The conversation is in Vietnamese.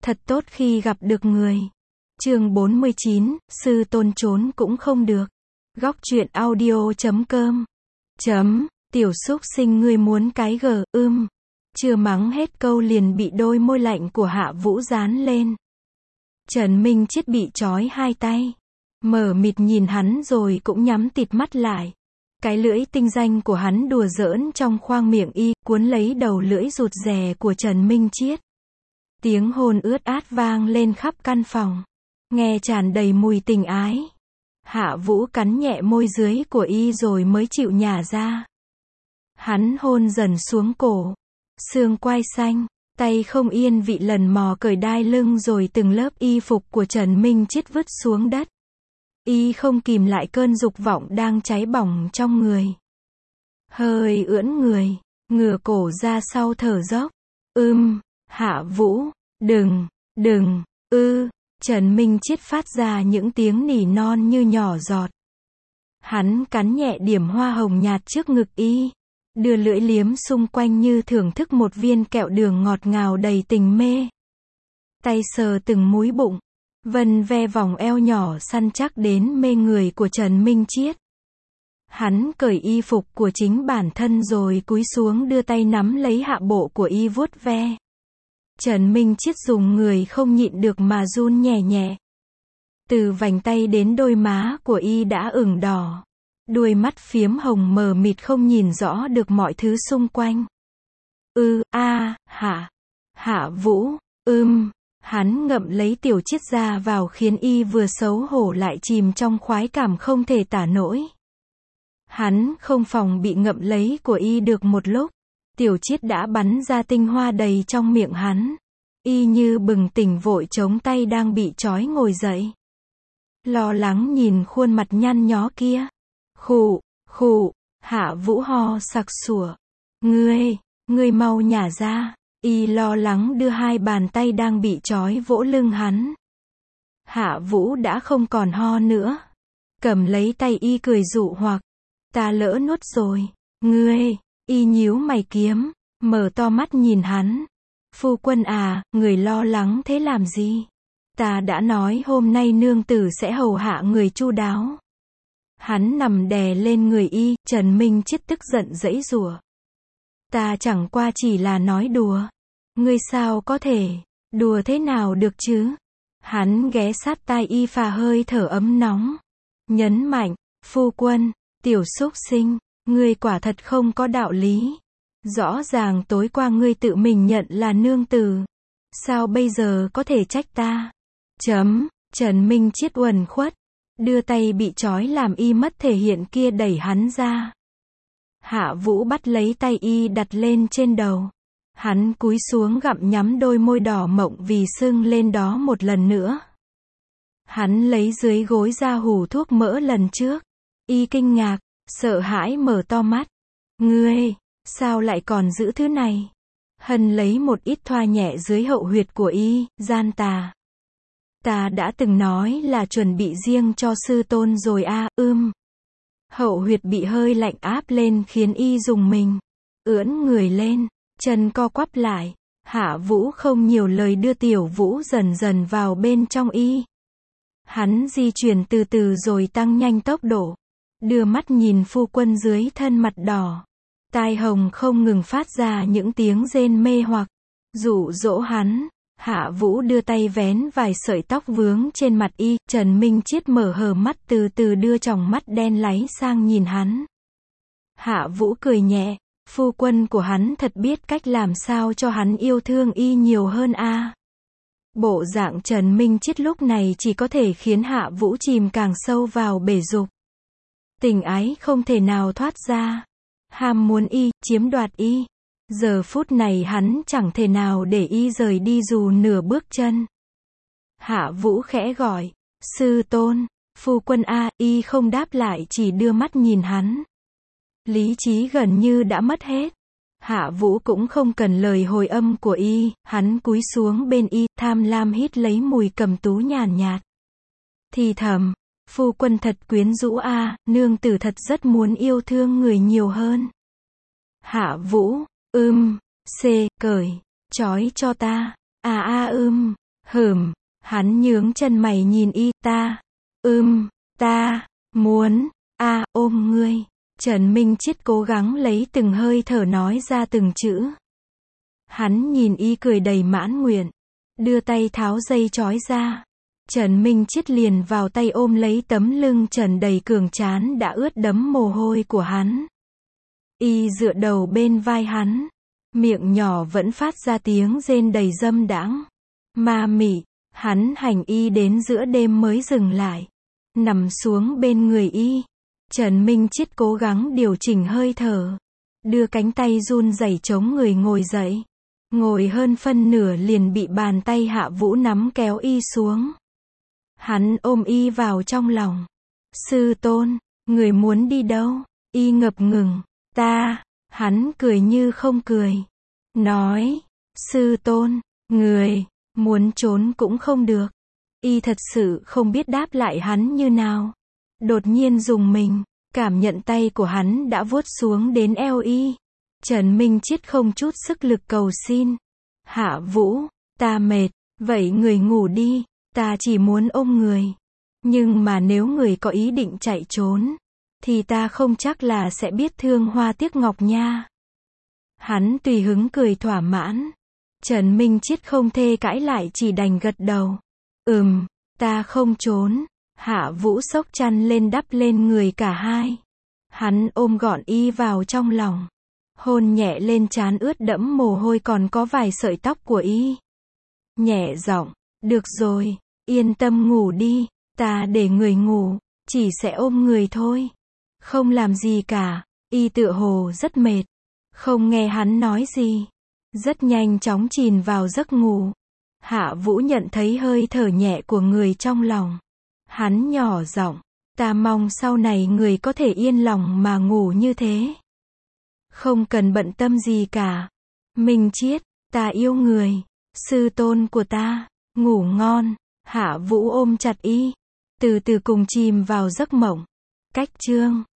Thật tốt khi gặp được người. Chương 49, sư tôn trốn cũng không được. Góc truyện audio.com. Tiểu xúc sinh ngươi muốn cái chưa mắng hết câu liền bị đôi môi lạnh của Hạ Vũ dán lên. Trần Minh Chết bị trói hai tay. Mở mịt nhìn hắn rồi cũng nhắm tịt mắt lại. Cái lưỡi tinh danh của hắn đùa giỡn trong khoang miệng y, cuốn lấy đầu lưỡi rụt rè của Trần Minh Chết. Tiếng hôn ướt át vang lên khắp căn phòng. Nghe tràn đầy mùi tình ái. Hạ Vũ cắn nhẹ môi dưới của y rồi mới chịu nhả ra. Hắn hôn dần xuống cổ. Xương quai xanh. Tay không yên vị lần mò cởi đai lưng rồi từng lớp y phục của Trần Minh Chết vứt xuống đất. Y không kìm lại cơn dục vọng đang cháy bỏng trong người. Hơi ưỡn người. Ngửa cổ ra sau thở dốc. Hạ Vũ. Đừng. Trần Minh Chết phát ra những tiếng nỉ non như nhỏ giọt. Hắn cắn nhẹ điểm hoa hồng nhạt trước ngực y. Đưa lưỡi liếm xung quanh như thưởng thức một viên kẹo đường ngọt ngào đầy tình mê. Tay sờ từng múi bụng. Vân ve vòng eo nhỏ săn chắc đến mê người của Trần Minh Chết. Hắn cởi y phục của chính bản thân rồi cúi xuống đưa tay nắm lấy hạ bộ của y vuốt ve. Trần Minh Chết dùng người không nhịn được mà run nhẹ nhẹ. Từ vành tay đến đôi má của y đã ửng đỏ. Đuôi mắt phiếm hồng mờ mịt không nhìn rõ được mọi thứ xung quanh. Hạ Vũ, Hắn ngậm lấy tiểu Chết ra vào khiến y vừa xấu hổ lại chìm trong khoái cảm không thể tả nổi. Hắn không phòng bị ngậm lấy của y được một lúc. Tiểu Chết đã bắn ra tinh hoa đầy trong miệng hắn. Y như bừng tỉnh vội chống tay đang bị trói ngồi dậy. Lo lắng nhìn khuôn mặt nhăn nhó kia. Khụ, Hạ Vũ ho sặc sủa. Ngươi mau nhả ra. Y lo lắng đưa hai bàn tay đang bị trói vỗ lưng hắn. Hạ Vũ đã không còn ho nữa. Cầm lấy tay y cười dụ hoặc. Ta lỡ nuốt rồi. Y nhíu mày kiếm. Mở to mắt nhìn hắn. Phu quân à, người lo lắng thế làm gì? Ta đã nói hôm nay nương tử sẽ hầu hạ người chu đáo. Hắn nằm đè lên người y, Trần Minh Chết tức giận giãy giụa. Ta chẳng qua chỉ là nói đùa. Ngươi sao có thể, đùa thế nào được chứ? Hắn ghé sát tai y phà hơi thở ấm nóng. Nhấn mạnh, phu quân, tiểu xúc sinh, ngươi quả thật không có đạo lý. Rõ ràng tối qua ngươi tự mình nhận là nương tử. Sao bây giờ có thể trách ta? Trần Minh Chết uẩn khuất. Đưa tay bị trói làm y mất thể hiện kia đẩy hắn ra. Hạ Vũ bắt lấy tay y đặt lên trên đầu. Hắn cúi xuống gặm nhắm đôi môi đỏ mọng vì sưng lên đó một lần nữa. Hắn lấy dưới gối ra hù thuốc mỡ lần trước. Y kinh ngạc, sợ hãi mở to mắt. Ngươi, sao lại còn giữ thứ này? Hân lấy một ít thoa nhẹ dưới hậu huyệt của y, gian tà. Ta đã từng nói là chuẩn bị riêng cho sư tôn rồi à, Hậu huyệt bị hơi lạnh áp lên khiến y rùng mình. Ưỡn người lên, chân co quắp lại. Hạ Vũ không nhiều lời đưa tiểu Vũ dần dần vào bên trong y. Hắn di chuyển từ từ rồi tăng nhanh tốc độ. Đưa mắt nhìn phu quân dưới thân mặt đỏ. Tai hồng không ngừng phát ra những tiếng rên mê hoặc. Dụ dỗ hắn. Hạ Vũ đưa tay vén vài sợi tóc vướng trên mặt y. Trần Minh Chết mở hờ mắt từ từ đưa tròng mắt đen láy sang nhìn hắn. Hạ Vũ cười nhẹ. Phu quân của hắn thật biết cách làm sao cho hắn yêu thương y nhiều hơn a. Bộ dạng Trần Minh Chết lúc này chỉ có thể khiến Hạ Vũ chìm càng sâu vào bể dục. Tình ái không thể nào thoát ra. Ham muốn y, chiếm đoạt y. Giờ phút này hắn chẳng thể nào để y rời đi dù nửa bước chân. Hạ Vũ khẽ gọi. Sư tôn, phu quân a, y không đáp lại chỉ đưa mắt nhìn hắn. Lý trí gần như đã mất hết. Hạ Vũ cũng không cần lời hồi âm của y, hắn cúi xuống bên y, tham lam hít lấy mùi cầm tú nhàn nhạt. Thì thầm, phu quân thật quyến rũ a, nương tử thật rất muốn yêu thương người nhiều hơn. Hạ Vũ, cởi, trói cho ta, Hắn nhướng chân mày nhìn y, ta muốn, ôm ngươi. Trần Minh Chết cố gắng lấy từng hơi thở nói ra từng chữ. Hắn nhìn y cười đầy mãn nguyện, đưa tay tháo dây trói ra. Trần Minh Chết liền vào tay ôm lấy tấm lưng trần đầy cường trán đã ướt đẫm mồ hôi của hắn. Y dựa đầu bên vai hắn, miệng nhỏ vẫn phát ra tiếng rên đầy dâm đãng, ma mị. Hắn hành y đến giữa đêm mới dừng lại, nằm xuống bên người y. Trần Minh Chết cố gắng điều chỉnh hơi thở, đưa cánh tay run rẩy chống người ngồi dậy. Ngồi hơn phân nửa liền bị bàn tay Hạ Vũ nắm kéo y xuống. Hắn ôm y vào trong lòng. Sư tôn, người muốn đi đâu? Y ngập ngừng. Hắn cười như không cười. Nói, sư tôn, người muốn trốn cũng không được. Y thật sự không biết đáp lại hắn như nào. Đột nhiên rùng mình, cảm nhận tay của hắn đã vuốt xuống đến eo y. Trần Minh Chết không chút sức lực cầu xin. Hạ Vũ, ta mệt, vậy người ngủ đi, ta chỉ muốn ôm người. Nhưng mà nếu người có ý định chạy trốn, thì ta không chắc là sẽ biết thương hoa tiếc ngọc nha. Hắn tùy hứng cười thỏa mãn. Trần Minh Chết không thể cãi lại, chỉ đành gật đầu. Ta không trốn. Hạ Vũ xốc chăn lên đắp lên người cả hai. Hắn ôm gọn y vào trong lòng, hôn nhẹ lên trán ướt đẫm mồ hôi còn có vài sợi tóc của y. Nhẹ giọng, được rồi, yên tâm ngủ đi, ta để người ngủ, chỉ sẽ ôm người thôi. Không làm gì cả. Y tựa hồ rất mệt, không nghe hắn nói gì, rất nhanh chóng chìm vào giấc ngủ. Hạ Vũ nhận thấy hơi thở nhẹ của người trong lòng. Hắn nhỏ giọng, ta mong sau này người có thể yên lòng mà ngủ như thế. Không cần bận tâm gì cả. Minh Chết, ta yêu người, sư tôn của ta, ngủ ngon. Hạ Vũ ôm chặt y, từ từ cùng chìm vào giấc mộng. Cách chương